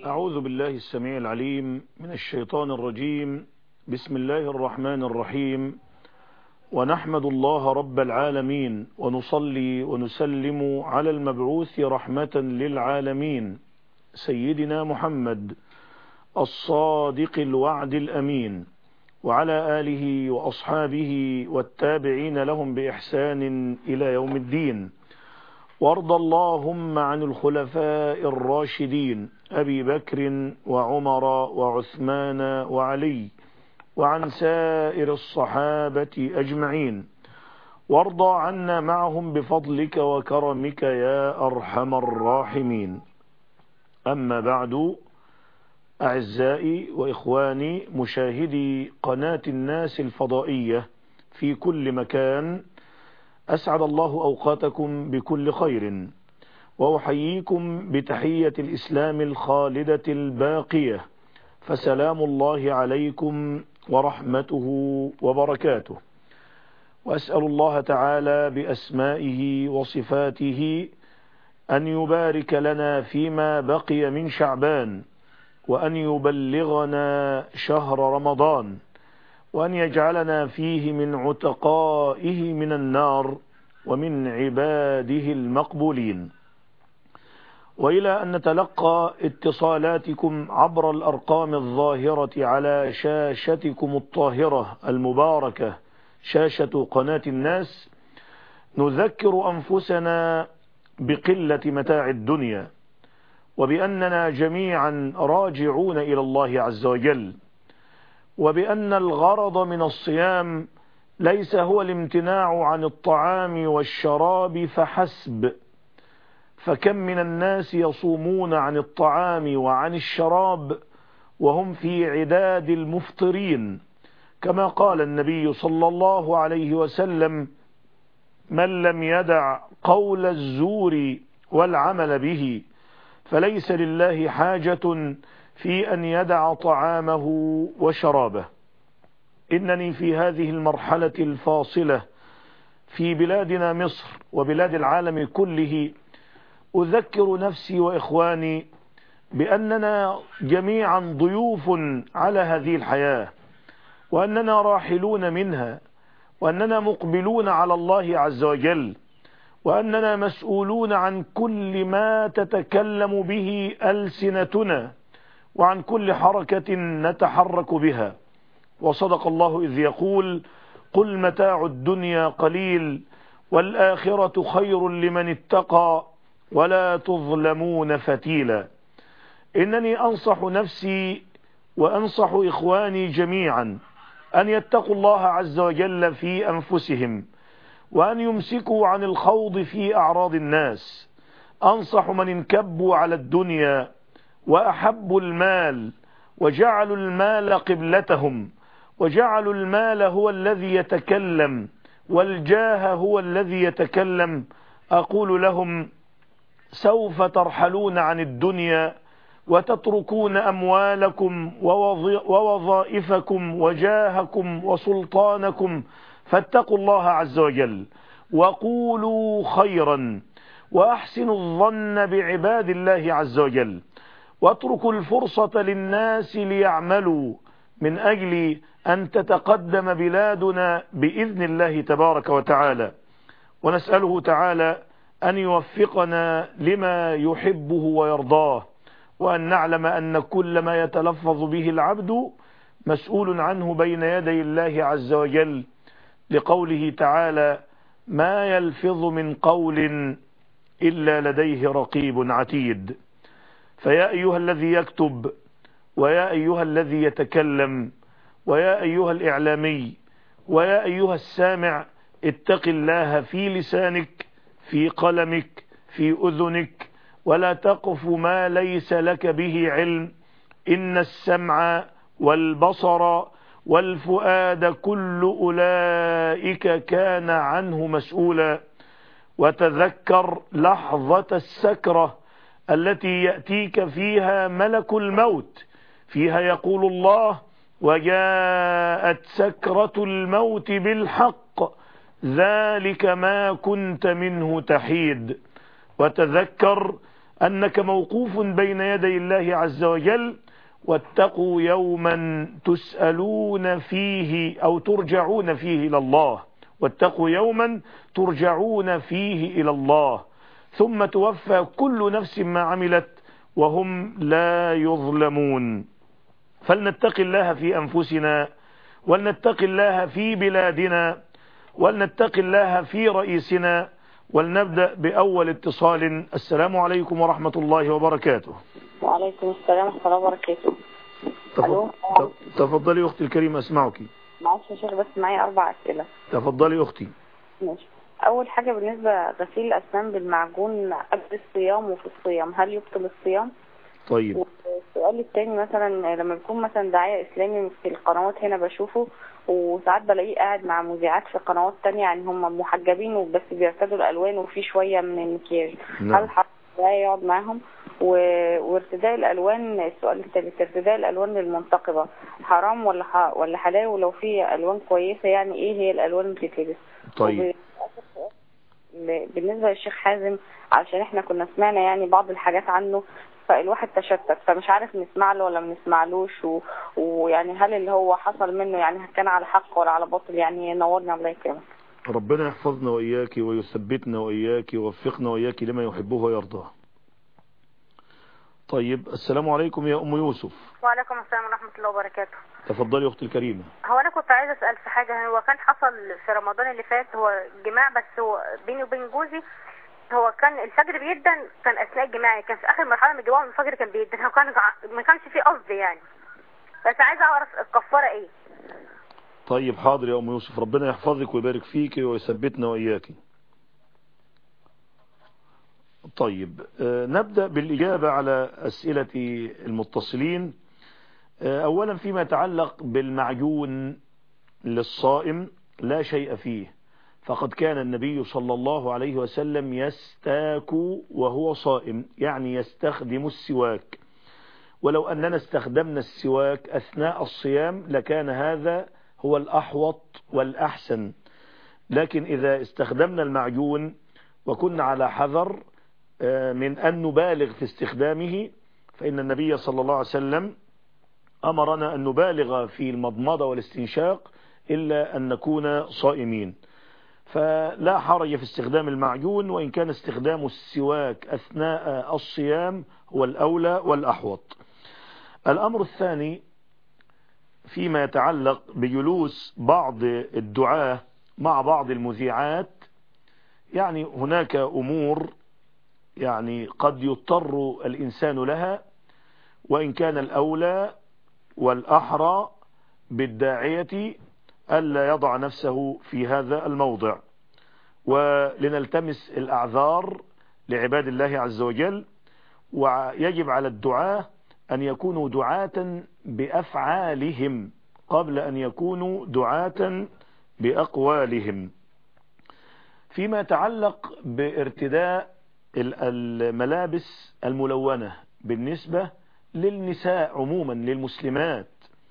أعوذ بالله السميع العليم من الشيطان الرجيم. بسم الله الرحمن الرحيم، ونحمد الله رب العالمين ونصلي ونسلم على المبعوث رحمة للعالمين سيدنا محمد الصادق الوعد الأمين، وعلى آله وأصحابه والتابعين لهم بإحسان إلى يوم الدين. وارض اللهم عن الخلفاء الراشدين أبي بكر وعمر وعثمان وعلي، وعن سائر الصحابة أجمعين، وارض عنا معهم بفضلك وكرمك يا أرحم الراحمين. أما بعد، أعزائي وإخواني مشاهدي قناة الناس الفضائية في كل مكان، أسعد الله أوقاتكم بكل خير، وأحييكم بتحية الإسلام الخالدة الباقية، فسلام الله عليكم ورحمته وبركاته. وأسأل الله تعالى بأسمائه وصفاته أن يبارك لنا فيما بقي من شعبان، وأن يبلغنا شهر رمضان، وأن يجعلنا فيه من عتقائه من النار ومن عباده المقبولين. وإلى أن نتلقى اتصالاتكم عبر الأرقام الظاهرة على شاشتكم الطاهرة المباركة، شاشة قناة الناس، نذكر أنفسنا بقلة متاع الدنيا، وبأننا جميعا راجعون إلى الله عز وجل، وبأن الغرض من الصيام ليس هو الامتناع عن الطعام والشراب فحسب، فكم من الناس يصومون عن الطعام وعن الشراب وهم في عداد المفطرين، كما قال النبي صلى الله عليه وسلم: من لم يدع قول الزور والعمل به فليس لله حاجة في أن يدع طعامه وشرابه. إنني في هذه المرحلة الفاصلة في بلادنا مصر وبلاد العالم كله أذكر نفسي وإخواني بأننا جميعا ضيوف على هذه الحياة، وأننا راحلون منها، وأننا مقبلون على الله عز وجل، وأننا مسؤولون عن كل ما تتكلم به ألسنتنا، وعن كل حركة نتحرك بها. وصدق الله إذ يقول: قل متاع الدنيا قليل والآخرة خير لمن اتقى ولا تظلمون فتيلا. إنني أنصح نفسي وأنصح إخواني جميعا أن يتقوا الله عز وجل في أنفسهم، وأن يمسكوا عن الخوض في أعراض الناس. أنصح من انكبوا على الدنيا وأحبوا المال وجعلوا المال قبلتهم، وجعلوا المال هو الذي يتكلم والجاه هو الذي يتكلم، أقول لهم: سوف ترحلون عن الدنيا وتتركون أموالكم ووظائفكم وجاهكم وسلطانكم، فاتقوا الله عز وجل وقولوا خيرا وأحسنوا الظن بعباد الله عز وجل، واتركوا الفرصة للناس ليعملوا من أجل أن تتقدم بلادنا بإذن الله تبارك وتعالى. ونسأله تعالى أن يوفقنا لما يحبه ويرضاه، وأن نعلم أن كل ما يتلفظ به العبد مسؤول عنه بين يدي الله عز وجل، لقوله تعالى: ما يلفظ من قول إلا لديه رقيب عتيد. فيا أيها الذي يكتب، ويا أيها الذي يتكلم، ويا أيها الإعلامي، ويا أيها السامع، اتق الله في لسانك، في قلمك، في أذنك، ولا تقف ما ليس لك به علم. إن السمع والبصر والفؤاد كل أولئك كان عنه مسؤولا. وتذكر لحظة السكرة التي يأتيك فيها ملك الموت، فيها يقول الله: وجاءت سكرة الموت بالحق ذلك ما كنت منه تحيد. وتذكر أنك موقوف بين يدي الله عز وجل. واتقوا يوما تسألون فيه أو ترجعون فيه إلى الله، واتقوا يوما ترجعون فيه إلى الله ثم توفى كل نفس ما عملت وهم لا يظلمون. فلنتق الله في أنفسنا، ولنتق الله في بلادنا، ولنتق الله في رئيسنا. ولنبدأ بأول اتصال. السلام عليكم ورحمة الله وبركاته. وعليكم السلام ورحمة الله وبركاته. تفضلي أختي الكريمة، أسمعك. معلش يا شيخ، بس معايا 4 أسئلة. تفضلي أختي. ماشي. أول حاجة بالنسبة غسيل الأسنان بالمعجون قبل الصيام وفي الصيام، هل يبطل الصيام؟ طيب. والسؤال الثاني، مثلا لما بيكون مثلا داعية إسلامي في القنوات هنا بشوفه، وساعات بلاقيه قاعد مع مذيعات في قنوات تانية، يعني هم محجبين وبس بيرتدوا الألوان وفي شوية من المكياج. نعم. هل حرام يقعد معاهم؟ وارتداء الألوان، السؤال الثالث، ارتداء الألوان للمنتقبة حرام ولا حلال؟ ولو في ألوان كويسة يعني إيه هي الألوان اللي بتتلبس؟ طيب. بالنسبة للشيخ حازم، علشان احنا كنا سمعنا يعني بعض الحاجات عنه، فالواحد تشتت، فمش عارف نسمع له ولا ما نسمعلوش، ويعني هل اللي هو حصل منه يعني كان على حق ولا على باطل؟ يعني نورنا، الله يكرمك. ربنا يحفظنا وإياك ويثبتنا وإياك ويوفقنا وإياك لما يحبه ويرضاه. طيب، السلام عليكم يا أم يوسف. وعليكم السلام ورحمة الله وبركاته. تفضلي أختي الكريمة. هو أنا كنت عايزة أسأل في حاجة. هو كان حصل في رمضان اللي فات هو جماع، بس هو بيني وبين جوزي هو كان الفجر بيدن، كان أثناء الجماع، كان في آخر مرحلة من الجوع الفجر كان بيدن، هو ما كانش فيه قصد يعني، بس عايزة أعرف الكفارة إيه. طيب حاضر يا أم يوسف، ربنا يحفظك ويبارك فيك ويثبتنا وإياك. طيب، نبدأ بالإجابة على أسئلة المتصلين. أولا، فيما يتعلق بالمعجون للصائم لا شيء فيه، فقد كان النبي صلى الله عليه وسلم يستاك وهو صائم، يعني يستخدم السواك. ولو أننا استخدمنا السواك أثناء الصيام لكان هذا هو الأحوط والأحسن، لكن إذا استخدمنا المعجون وكنا على حذر من أن نبالغ في استخدامه، فإن النبي صلى الله عليه وسلم أمرنا أن نبالغ في المضمضة والاستنشاق إلا أن نكون صائمين. فلا حرج في استخدام المعجون، وإن كان استخدام السواك أثناء الصيام هو الأولى والأحوط. الأمر الثاني فيما يتعلق بجلوس بعض الدعاة مع بعض المذيعات، يعني هناك أمور يعني قد يضطر الإنسان لها، وإن كان الأولى والأحرى بالداعية ألا يضع نفسه في هذا الموضع، ولنلتمس الأعذار لعباد الله عز وجل. ويجب على الدعاة أن يكونوا دعاة بأفعالهم قبل أن يكونوا دعاة بأقوالهم. فيما يتعلق بارتداء الملابس الملونة بالنسبة للنساء عموما، للمسلمات،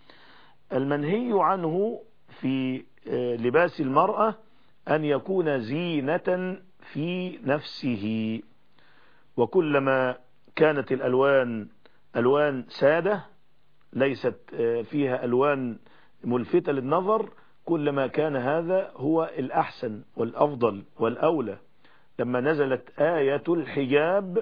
المنهي عنه في لباس المرأة أن يكون زينة في نفسه، وكلما كانت الألوان ألوان سادة ليست فيها ألوان ملفتة للنظر كلما كان هذا هو الأحسن والأفضل والأولى. لما نزلت آية الحجاب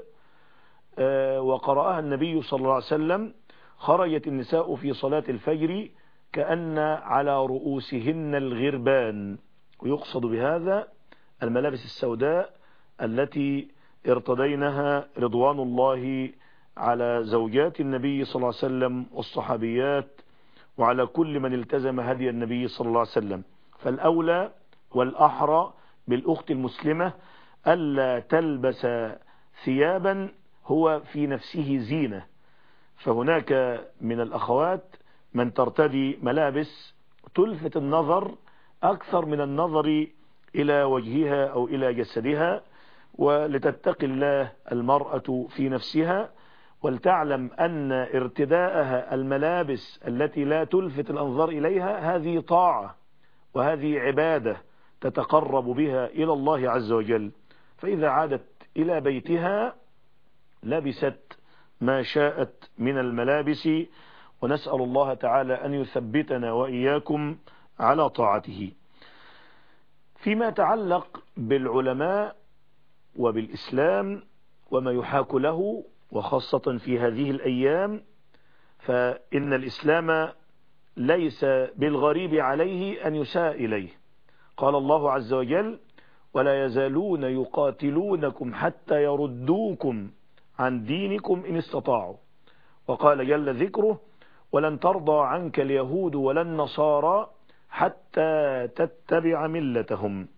وقرأها النبي صلى الله عليه وسلم خرجت النساء في صلاة الفجر كأن على رؤوسهن الغربان، ويقصد بهذا الملابس السوداء التي ارتدينها رضوان الله على زوجات النبي صلى الله عليه وسلم والصحابيات وعلى كل من التزم هدي النبي صلى الله عليه وسلم. فالأولى والأحرى بالأخت المسلمة ألا تلبس ثيابا هو في نفسه زينة. فهناك من الأخوات من ترتدي ملابس تلفت النظر أكثر من النظر إلى وجهها أو إلى جسدها، ولتتقي الله المرأة في نفسها، ولتعلم أن ارتداءها الملابس التي لا تلفت الأنظار إليها هذه طاعة وهذه عبادة تتقرب بها إلى الله عز وجل. فإذا عادت إلى بيتها لبست ما شاءت من الملابس، ونسأل الله تعالى أن يثبتنا وإياكم على طاعته. فيما يتعلق بالعلماء وبالإسلام وما يحاك له، وخاصة في هذه الأيام، فإن الإسلام ليس بالغريب عليه أن يساء إليه. قال الله عز وجل: ولا يزالون يقاتلونكم حتى يردوكم عن دينكم إن استطاعوا. وقال جل ذكره: ولن ترضى عنك اليهود ولا النصارى حتى تتبع ملتهم.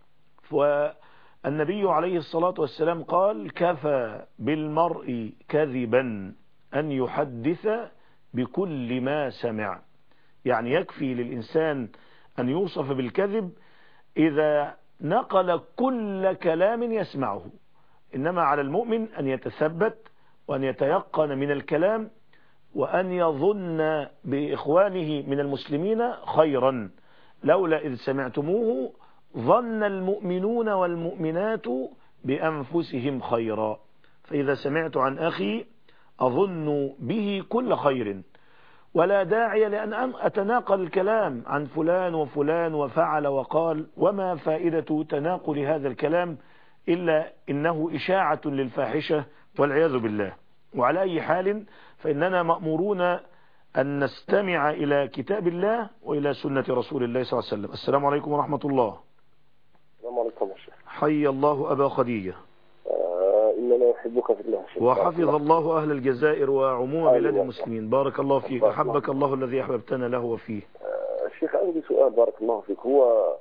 والنبي عليه الصلاة والسلام قال: كفى بالمرء كذبا أن يحدث بكل ما سمع. يعني يكفي للإنسان أن يوصف بالكذب إذا نقل كل كلام يسمعه، إنما على المؤمن أن يتثبت وأن يتيقن من الكلام، وأن يظن بإخوانه من المسلمين خيرا. لولا إذ سمعتموه ظن المؤمنون والمؤمنات بأنفسهم خيرا. فإذا سمعت عن أخي أظن به كل خير، ولا داعي لأن أتناقل الكلام عن فلان وفلان وفعل وقال، وما فائدة تناقل هذا الكلام إلا إنه إشاعة للفاحشة والعياذ بالله. وعلى أي حال فإننا مأمورون أن نستمع إلى كتاب الله وإلى سنة رسول الله صلى الله عليه وسلم. السلام عليكم ورحمة الله. السلام عليكم يا شيخ. حي الله أبا خديجة. إننا نحبك في الله شيخ. وحفظ الله أهل الجزائر وعموم بلاد المسلمين. بارك الله فيك. أحبك الله الذي أحببتنا له وفيه. شيخ عندي سؤال بارك الله فيك. هو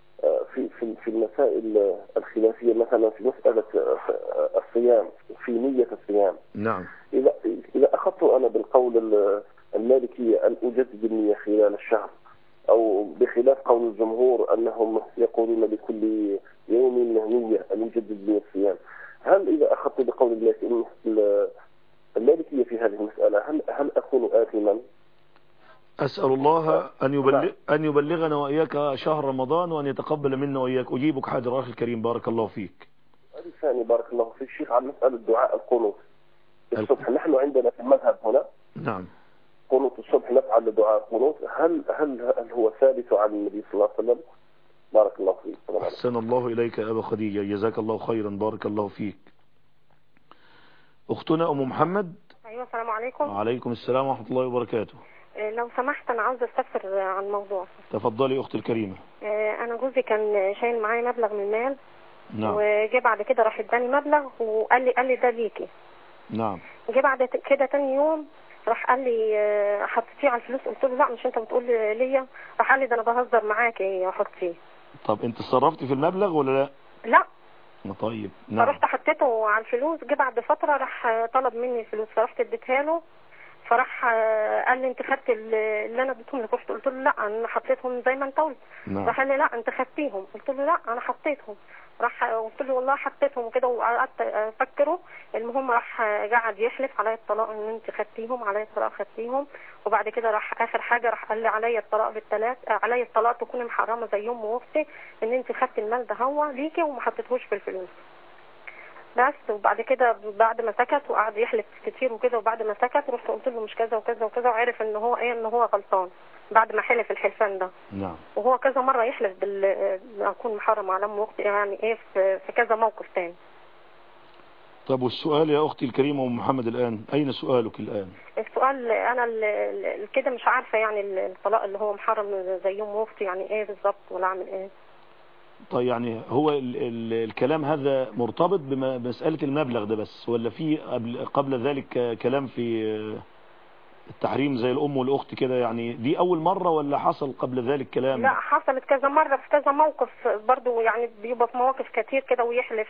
في المسائل الخلافية، مثلا في مسألة الصيام، في نية الصيام. نعم. إذا أخذت أنا بالقول المالكي أن أجدد النية خلال الشهر، أو بخلاف قول الجمهور أنهم يقولون لكل يوم نية أن يجدد نية الصيام، هل إذا أخذت بقول المالكية في هذه المسألة هل أكون آثما؟ أسأل الله أن يبلغنا وإياك شهر رمضان، وأن يتقبل منا وإياك. أجيبك حاضر أخي الكريم. بارك الله فيك. الثاني بارك الله فيك شيخ، عن مسألة دعاء القنوت الصبح. نحن عندنا في المذهب هنا نعم قنوت الصبح، نفعل دعاء القنوت. هل هو ثابت عن النبي صلى الله عليه وسلم؟ بارك الله فيك. أحسن الله إليك يا أبا خديجة، جزاك الله خيرا، بارك الله فيك. أختنا أم محمد. ايوه السلام عليكم. وعليكم السلام ورحمة الله وبركاته. لو سمحت انا عاوزه استفسر عن موضوع. تفضلي أختي الكريمة. انا جوزي كان شايل معايا مبلغ من المال. نعم. وجه بعد كده راح اداني مبلغ وقال لي ده ليكي. نعم. جه بعد كده تاني يوم راح قال لي حطيتيه على الفلوس. قلت له لا مش انت بتقول ليا. راح قال لي ده انا بهزر معاكي حطيه. طب انت اتصرفتي في المبلغ ولا لا؟ لا. طيب نعم. فرحت حطيته على الفلوس. جه بعد فتره راح طلب مني الفلوس، فرحت اديتها له. فراح قال لي انت خدت اللي انا اديتهم لك. رحت قلت له لا انا حطيتهم زي ما انت قلت. نعم. راح قال لي لا انت خدتيهم. قلت له لا انا حطيتهم. راح قلت له والله حطيتهم وكده، وقعدت افكره. المهم راح قعد يحلف عليا الطلاق ان انت خدتيهم، عليا الطلاق خدتيهم. وبعد كده راح اخر حاجه راح قال لي عليا الطلاق بالثلاث، عليا الطلاق تكوني محرمه زي ام واختي، ان انت خدتي المال ده هو ليكي وما حطيتهوش في الفلوس بس. وبعد كده بعد ما سكت وقعد يحلف كتير وكده، وبعد ما سكت رحت قلت له مش كذا وكذا وكذا، وعرف ان هو ان هو غلطان بعد ما حلف الحلفان ده. نعم. وهو كذا مره يحلف اكون محرم على ام واختي، يعني ايه في كذا موقف تاني. طب والسؤال يا اختي الكريمه ام محمد الان، اين سؤالك الان؟ السؤال انا كده مش عارفه يعني الطلاق اللي هو محرم زي ام واختي يعني ايه بالظبط، ولا اعمل ايه؟ طيب يعني هو الكلام هذا مرتبط بمسألة المبلغ ده بس، ولا في قبل ذلك كلام في التحريم زي الأم والأخت كده؟ يعني دي أول مرة ولا حصل قبل ذلك كلام؟ لا حصلت كذا مرة في كذا موقف برضو، يعني بيبقى في مواقف كتير كده ويحلف.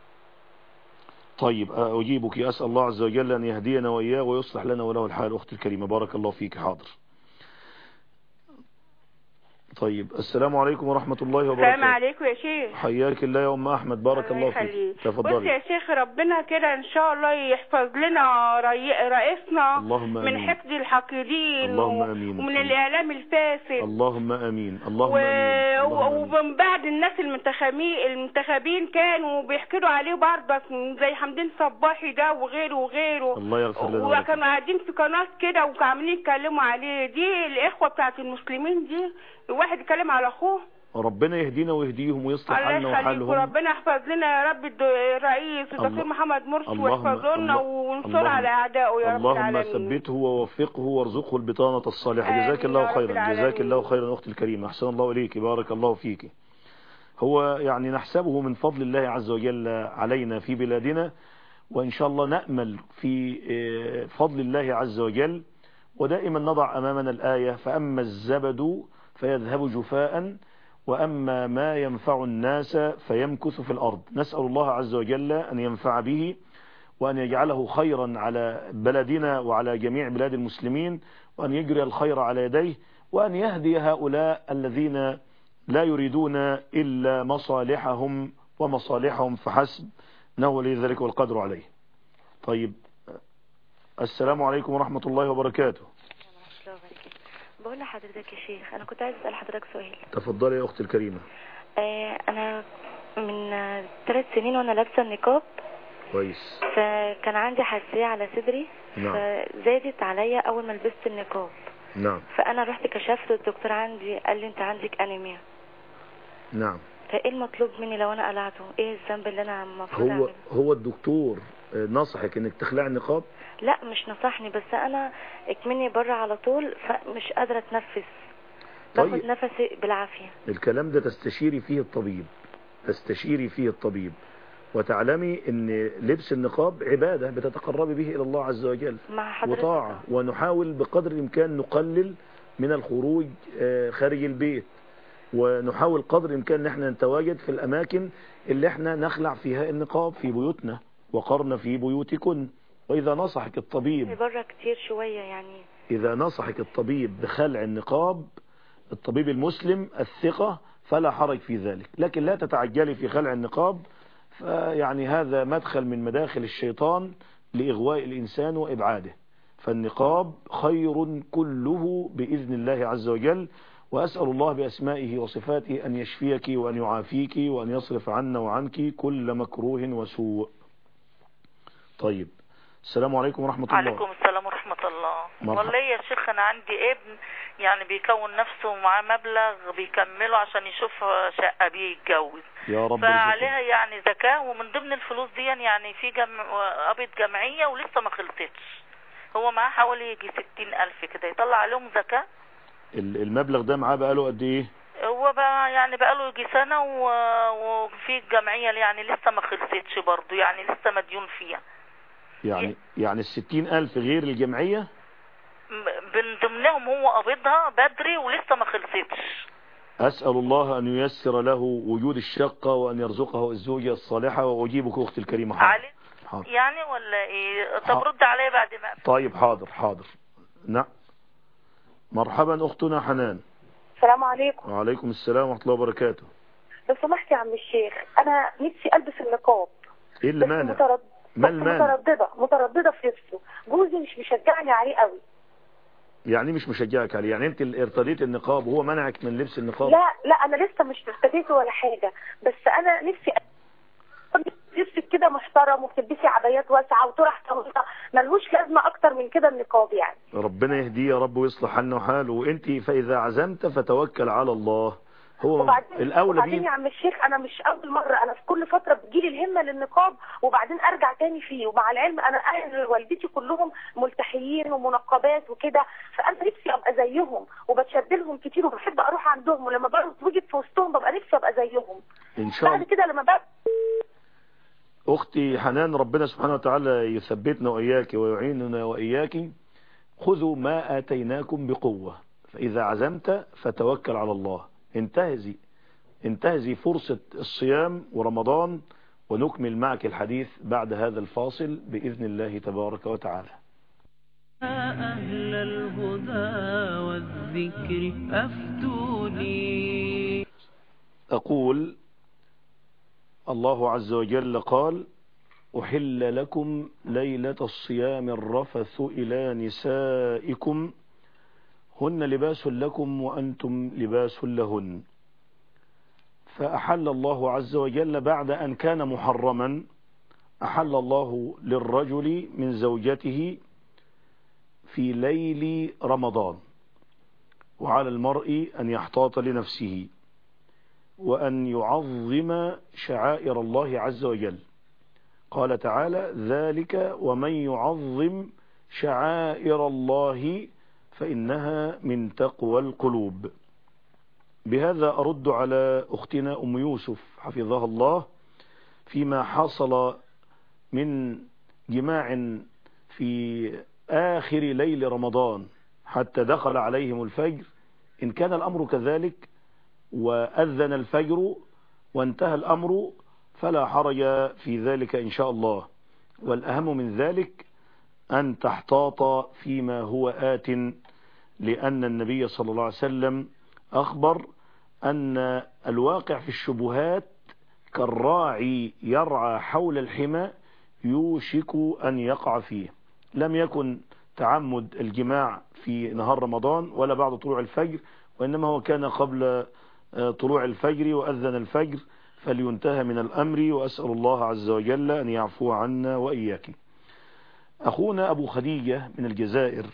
طيب أجيبك. أسأل الله عز وجل أن يهدينا وإياه ويصلح لنا وله الحال. أختي الكريمة بارك الله فيك. حاضر. طيب السلام عليكم ورحمة الله وبركاته. السلام عليكم يا شيخ. حياك الله يا أم أحمد، بارك الله فيك. تفضلي. بص يا شيخ، ربنا كده إن شاء الله يحفظ لنا رئيسنا من حقد الحاقدين اللهم آمين. ومن الإعلام الفاسد اللهم آمين. اللهم آمين. ومن بعد الناس المنتخبين كانوا بيحكدوا عليه برضك زي حمدين صباحي ده وغيره. الله يغفر لنا. وكانوا قاعدين في قناة كده وعاملين يتكلموا عليه. دي الإخوة بتاعت المسلمين دي الواحد يتكلم على اخوه. ربنا يهدينا ويهديهم ويصلح حالنا وحالهم. وربنا يحفظ لنا يا رب الرئيس الدكتور محمد مرسي ويحفظ لنا وينصر على اعدائه يا رب العالمين. اللهم ثبته ووفقه وارزقه البطانة الصالحة. جزاك الله خيرا. جزاك الله خيرا اختي الكريمة، احسن الله اليك، بارك الله فيك. هو يعني نحسبه من فضل الله عز وجل علينا في بلادنا، وان شاء الله نأمل في فضل الله عز وجل. ودائما نضع امامنا الآية: فأما الزبد فيذهب جفاء وأما ما ينفع الناس فيمكث في الأرض. نسأل الله عز وجل أن ينفع به وأن يجعله خيرا على بلدنا وعلى جميع بلاد المسلمين، وأن يجري الخير على يديه، وأن يهدي هؤلاء الذين لا يريدون إلا مصالحهم ومصالحهم فحسب، إنه ولي ذلك والقدر عليه. طيب السلام عليكم ورحمة الله وبركاته. بقول لحضرتك يا شيخ، انا كنت عايز اسال حضرتك سؤال. تفضلي يا اختي الكريمه. انا من 3 سنين وانا لابسه النقاب. كويس. فكان عندي حساسيه على صدري. نعم. فزادت عليا اول ما لبست النقاب. نعم. فانا رحت كشفت الدكتور عندي قال لي انت عندك انيميا. نعم. فايه المطلوب مني لو انا قلعته؟ ايه الذنب اللي انا المفروض اعمله؟ هو الدكتور نصحك انك تخلعي النقاب؟ لا مش نصحني، بس انا اكمني بره على طول فمش قادره اتنفس. طيب. باخد نفسي بالعافيه. الكلام ده تستشيري فيه الطبيب وتعلمي ان لبس النقاب عبادة بتتقربي به الى الله عز وجل وطاعة، ونحاول بقدر الامكان نقلل من الخروج خارج البيت، ونحاول قدر الامكان ان احنا نتواجد في الاماكن اللي احنا نخلع فيها النقاب في بيوتنا، وقرن في بيوتكن. واذا نصحك الطبيب بره كتير شوية يعني، اذا نصحك الطبيب بخلع النقاب، الطبيب المسلم الثقة، فلا حرج في ذلك، لكن لا تتعجلي في خلع النقاب، فيعني هذا مدخل من مداخل الشيطان لإغواء الإنسان وإبعاده. فالنقاب خير كله بإذن الله عز وجل، وأسأل الله بأسمائه وصفاته أن يشفيك وأن يعافيك وأن يصرف عنا وعنك كل مكروه وسوء. طيب السلام عليكم ورحمة الله. وعليكم السلام ورحمة الله. والله يا شيخ أنا عندي ابن يعني بيكون نفسه ومعاه مبلغ بيكمله عشان يشوف شقة بيه يتجوز، يا رب، فعليها يعني زكاة، ومن ضمن الفلوس دي يعني في قبض جمعية ولسه ما خلصتش، هو معاه حوالي يجي 60,000 كده، يطلع عليهم زكاة؟ المبلغ ده معاه بقاله قد ايه؟ هو بقى يعني بقاله يجي سنة وفي الجمعية يعني لسه ما خلصتش برضه، يعني لسه مديون فيها. يعني 60,000 غير الجمعية؟ من ضمنهم هو قبضها بدري ولسه ما خلصتش. أسأل الله أن ييسر له وجود الشقة وأن يرزقه الزوجة الصالحة. وأجيبك أختي الكريمة. حاضر يعني ولا إيه؟ طب رد عليه بعد ما. طيب حاضر. نعم. مرحبا أختنا حنان. السلام عليكم. وعليكم السلام ورحمة الله وبركاته. لو سمحت يا عم الشيخ، أنا نفسي ألبس النقاب. إيه اللي مانع؟ مترددة في لبسه، جوزي مش مشجعني عليه قوي. يعني مش مشجعك عليه؟ يعني انت ارتديت النقاب وهو منعك من لبس النقاب؟ لا انا لسه مش ارتديته ولا حاجة، بس انا نفسي لبسك كده محترم وبتلبسي عبايات واسعة وطرح طويلة، ملهوش لازمة اكتر من كده النقاب يعني. ربنا يهديه يا رب ويصلح حالنا وحاله. وانت فاذا عزمت فتوكل على الله. هو وبعدين يا عم الشيخ، انا مش اول مرة، انا في كل فترة بتجيلي الهمة للنقاب وبعدين ارجع تاني فيه، ومع العلم انا اهل والدتي كلهم ملتحيين ومنقبات وكده، فانا نفسي ابقى زيهم وبتشد لهم كتير وبحب اروح عندهم، ولما بوجد في وسطهم ببقى نفسي ابقى زيهم ان شاء الله. بعد كده لما بقى اختي حنان، ربنا سبحانه وتعالى يثبتنا واياك ويعيننا واياك. خذوا ما اتيناكم بقوة، فاذا عزمت فتوكل على الله. انتهزي فرصة الصيام ورمضان، ونكمل معك الحديث بعد هذا الفاصل بإذن الله تبارك وتعالى. أهل الهدى الذكر أفتوني. أقول الله عز وجل قال أحل لكم ليلة الصيام الرفث إلى نسائكم هن لباس لكم وأنتم لباس لهن. فأحل الله عز وجل بعد أن كان محرما، أحل الله للرجل من زوجته في ليل رمضان، وعلى المرء أن يحتاط لنفسه وأن يعظم شعائر الله عز وجل. قال تعالى ذلك ومن يعظم شعائر الله فإنها من تقوى القلوب. بهذا أرد على أختنا أم يوسف حفظها الله فيما حصل من جماع في آخر ليل رمضان حتى دخل عليهم الفجر. إن كان الأمر كذلك وأذن الفجر وانتهى الأمر فلا حرج في ذلك إن شاء الله، والأهم من ذلك أن تحتاط فيما هو آت، لأن النبي صلى الله عليه وسلم أخبر أن الواقع في الشبهات كالراعي يرعى حول الحمى يوشك أن يقع فيه. لم يكن تعمد الجماع في نهار رمضان ولا بعد طلوع الفجر، وإنما هو كان قبل طلوع الفجر وأذن الفجر، فلينتهى من الأمر، وأسأل الله عز وجل أن يعفو عنا وإياك. أخونا أبو خديجة من الجزائر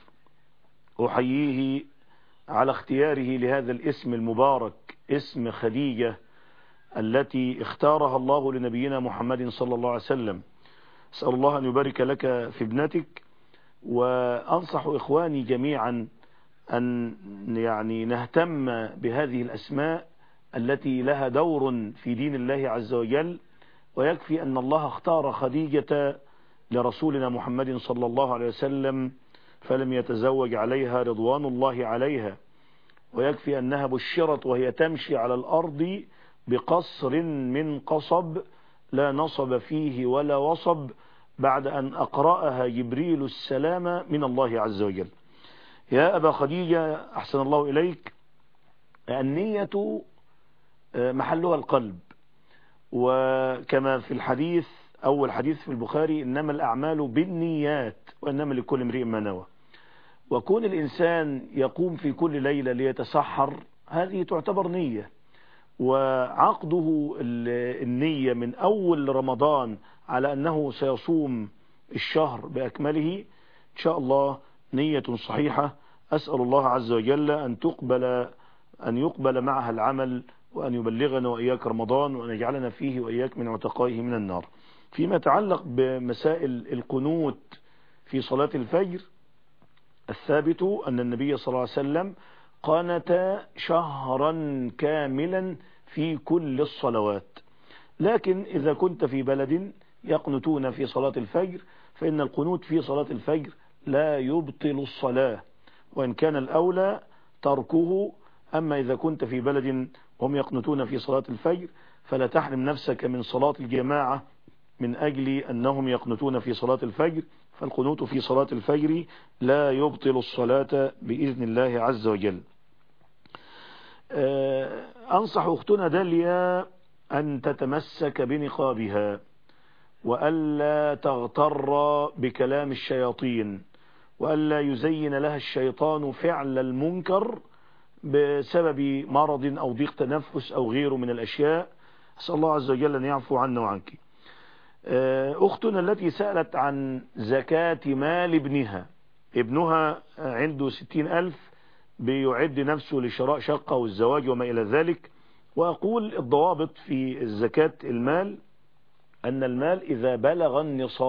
أحييه على اختياره لهذا الاسم المبارك، اسم خديجة التي اختارها الله لنبينا محمد صلى الله عليه وسلم. أسأل الله أن يبارك لك في ابنتك، وأنصح إخواني جميعا أن يعني نهتم بهذه الأسماء التي لها دور في دين الله عز وجل. ويكفي أن الله اختار خديجة لرسولنا محمد صلى الله عليه وسلم فلم يتزوج عليها رضوان الله عليها، ويكفي أنها بشرت وهي تمشي على الأرض بقصر من قصب لا نصب فيه ولا وصب بعد أن أقرأها جبريل السلام من الله عز وجل. يا أبا خديجة أحسن الله إليك، النية محلها القلب، وكما في الحديث أول حديث في البخاري إنما الأعمال بالنيات وإنما لكل امرئ ما نوى. وكون الإنسان يقوم في كل ليلة ليتسحر هذه تعتبر نية، وعقده النية من أول رمضان على أنه سيصوم الشهر بأكمله إن شاء الله نية صحيحة. أسأل الله عز وجل أن يقبل معها العمل، وأن يبلغنا وإياك رمضان، وأن يجعلنا فيه وإياك من عتقائه من النار. فيما يتعلق بمسائل القنوت في صلاة الفجر، الثابت أن النبي صلى الله عليه وسلم قنت شهرا كاملا في كل الصلوات. لكن إذا كنت في بلد يقنتون في صلاة الفجر فإن القنوت في صلاة الفجر لا يبطل الصلاة، وإن كان الأولى تركه. أما إذا كنت في بلد هم يقنتون في صلاة الفجر فلا تحرم نفسك من صلاة الجماعة من أجل أنهم يقنتون في صلاة الفجر، فالقنوت في صلاة الفجر لا يبطل الصلاة بإذن الله عز وجل. أنصح أختنا داليا أن تتمسك بنقابها، وألا تغتر بكلام الشياطين، وألا يزين لها الشيطان فعل المنكر بسبب مرض أو ضيق تنفس أو غيره من الأشياء. أسأل الله عز وجل أن يعفو عنا وعنك. أختنا التي سألت عن زكاة مال ابنها عنده 60,000 بيعد نفسه لشراء شقة والزواج وما إلى ذلك. وأقول الضوابط في زكاة المال أن المال إذا بلغ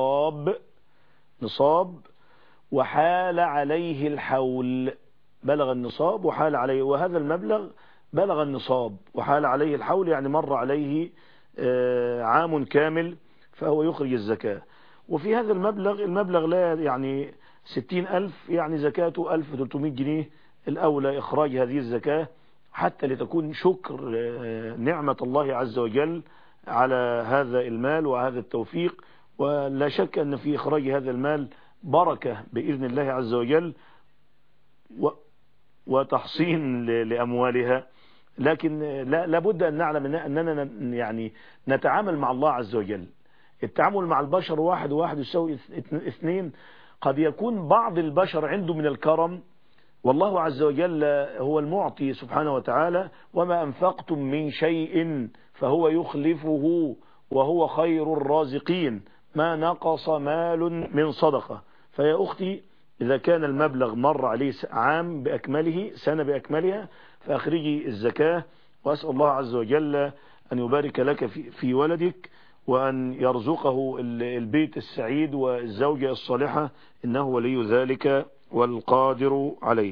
نصاب وحال عليه الحول، بلغ النصاب وحال عليه، وهذا المبلغ بلغ النصاب وحال عليه الحول يعني مر عليه عام كامل، فهو يخرج الزكاة. وفي هذا المبلغ لا يعني 60,000 يعني زكاته 1300 جنيه، الأولى إخراج هذه الزكاة حتى لتكون شكر نعمة الله عز وجل على هذا المال وهذا التوفيق. ولا شك أن في إخراج هذا المال بركة بإذن الله عز وجل. وتحصين لأموالها، لكن لابد أن نعلم أننا يعني نتعامل مع الله عز وجل. التعامل مع البشر 1 و1 يساوي 2. قد يكون بعض البشر عنده من الكرم، والله عز وجل هو المعطي سبحانه وتعالى، وما أنفقتم من شيء فهو يخلفه وهو خير الرازقين، ما نقص مال من صدقة. فيا أختي إذا كان المبلغ مر عليه عام بأكمله، سنة بأكملها، فأخرجي الزكاة، وأسأل الله عز وجل أن يبارك لك في ولدك، وأن يرزقه البيت السعيد والزوجة الصالحة، إنه ولي ذلك والقادر عليه.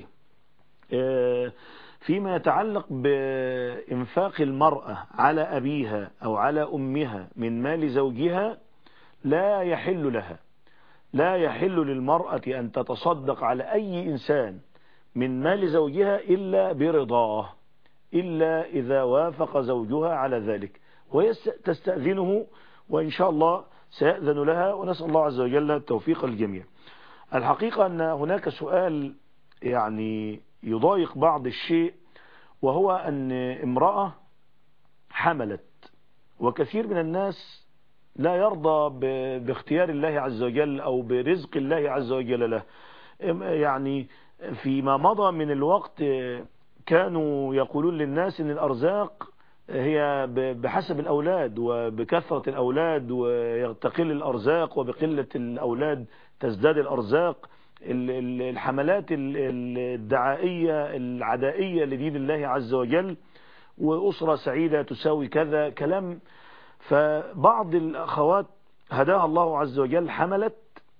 فيما يتعلق بإنفاق المرأة على أبيها أو على أمها من مال زوجها، لا يحل للمرأة أن تتصدق على أي إنسان من مال زوجها إلا برضاه، إلا إذا وافق زوجها على ذلك، وتستأذنه، وإن شاء الله سيأذن لها، ونسأل الله عز وجل التوفيق الجميع. الحقيقة أن هناك سؤال يعني يضايق بعض الشيء، وهو أن امرأة حملت، وكثير من الناس لا يرضى باختيار الله عز وجل أو برزق الله عز وجل له. يعني فيما مضى من الوقت كانوا يقولون للناس أن الأرزاق هي بحسب الأولاد، وبكثرة الأولاد ويتقل الأرزاق، وبقلة الأولاد تزداد الأرزاق. الحملات الدعائية العدائية لدين الله عز وجل، وأسرة سعيدة تساوي كذا كلام. فبعض الأخوات هداها الله عز وجل حملت،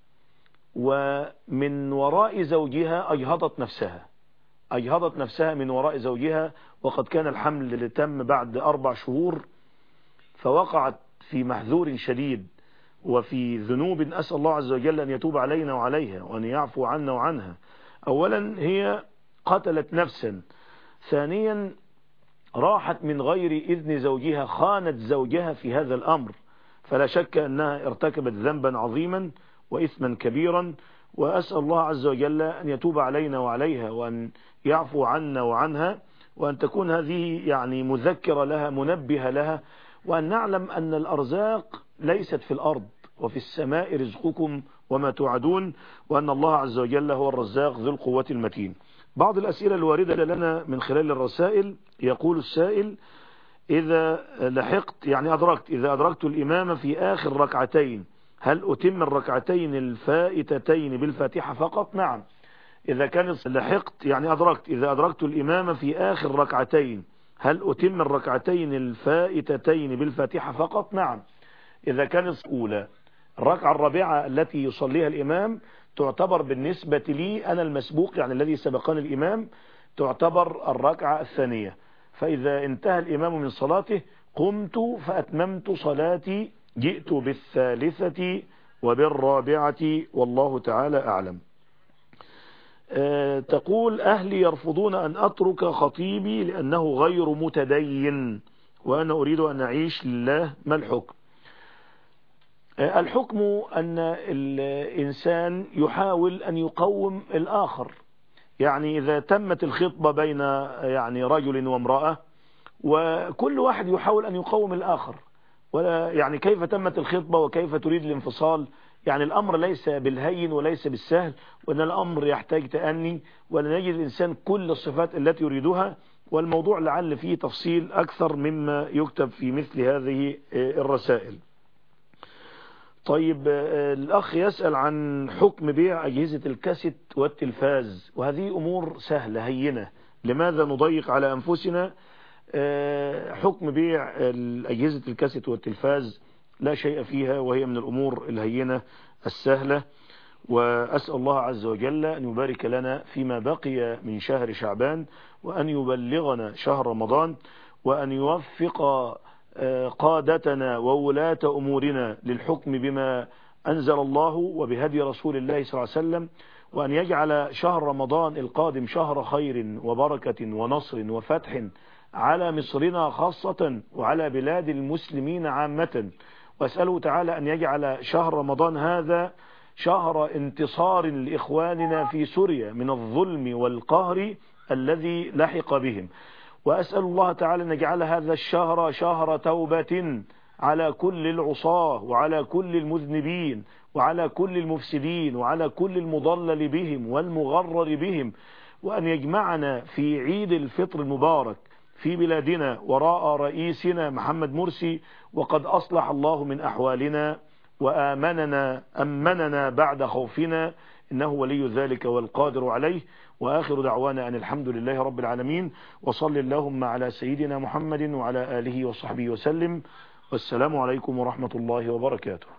ومن وراء زوجها أجهضت نفسها من وراء زوجها، وقد كان الحمل اللي تم بعد 4 شهور، فوقعت في محذور شديد وفي ذنوب. أسأل الله عز وجل أن يتوب علينا وعليها، وأن يعفو عنا وعنها. أولا هي قتلت نفسا، ثانيا راحت من غير إذن زوجها، خانت زوجها في هذا الأمر، فلا شك أنها ارتكبت ذنبا عظيما وإثما كبيرا. وأسأل الله عز وجل أن يتوب علينا وعليها، وأن يعفو عنا وعنها، وأن تكون هذه يعني مذكرة لها، منبهة لها، وأن نعلم أن الأرزاق ليست في الأرض، وفي السماء رزقكم وما توعدون، وأن الله عز وجل هو الرزاق ذو القوة المتين. بعض الأسئلة الواردة لنا من خلال الرسائل، يقول السائل: إذا لحقت يعني إذا أدركت الإمام في آخر ركعتين، هل أتم الركعتين الفائتتين بالفاتحة فقط؟ نعم. إذا كانت لحقت يعني إذا أدركت الإمام في آخر ركعتين، هل أتم الركعتين الفائتتين بالفاتحة فقط؟ نعم. إذا كانت الأولى الركعة الرابعة التي يصليها الإمام تعتبر بالنسبة لي أنا المسبوق، يعني الذي سبقني الإمام، تعتبر الركعة الثانية. فإذا انتهى الإمام من صلاته قمت فأتممت صلاتي، جئت بالثالثة وبالرابعة، والله تعالى أعلم. تقول: أهلي يرفضون أن أترك خطيبي لأنه غير متدين، وأنا أريد أن أعيش لله، ما الحكم؟ الحكم أن الإنسان يحاول أن يقوم الآخر. يعني إذا تمت الخطبة بين يعني رجل وامرأة، وكل واحد يحاول أن يقوم الآخر، ولا يعني كيف تمت الخطبة وكيف تريد الانفصال؟ يعني الأمر ليس بالهين وليس بالسهل، وأن الأمر يحتاج تأني، وأن يجد الإنسان كل الصفات التي يريدها، والموضوع لعل فيه تفصيل أكثر مما يكتب في مثل هذه الرسائل. طيب، الأخ يسأل عن حكم بيع أجهزة الكاسيت والتلفاز، وهذه أمور سهلة هينة، لماذا نضيق على أنفسنا؟ حكم بيع أجهزة الكاسيت والتلفاز لا شيء فيها، وهي من الأمور الهينة السهلة. وأسأل الله عز وجل أن يبارك لنا فيما بقي من شهر شعبان، وأن يبلغنا شهر رمضان، وأن يوفق قادتنا وولاة أمورنا للحكم بما أنزل الله وبهدي رسول الله صلى الله عليه وسلم، وأن يجعل شهر رمضان القادم شهر خير وبركة ونصر وفتح على مصرنا خاصة وعلى بلاد المسلمين عامة. وأسأله تعالى أن يجعل شهر رمضان هذا شهر انتصار لإخواننا في سوريا من الظلم والقهر الذي لحق بهم. وأسأل الله تعالى أن يجعل هذا الشهر شهر توبة على كل العصاة وعلى كل المذنبين وعلى كل المفسدين وعلى كل المضلل بهم والمغرر بهم، وأن يجمعنا في عيد الفطر المبارك في بلادنا وراء رئيسنا محمد مرسي، وقد أصلح الله من أحوالنا أمننا بعد خوفنا، إنه ولي ذلك والقادر عليه. وآخر دعوانا أن الحمد لله رب العالمين، وصل اللهم على سيدنا محمد وعلى آله وصحبه وسلم، والسلام عليكم ورحمة الله وبركاته.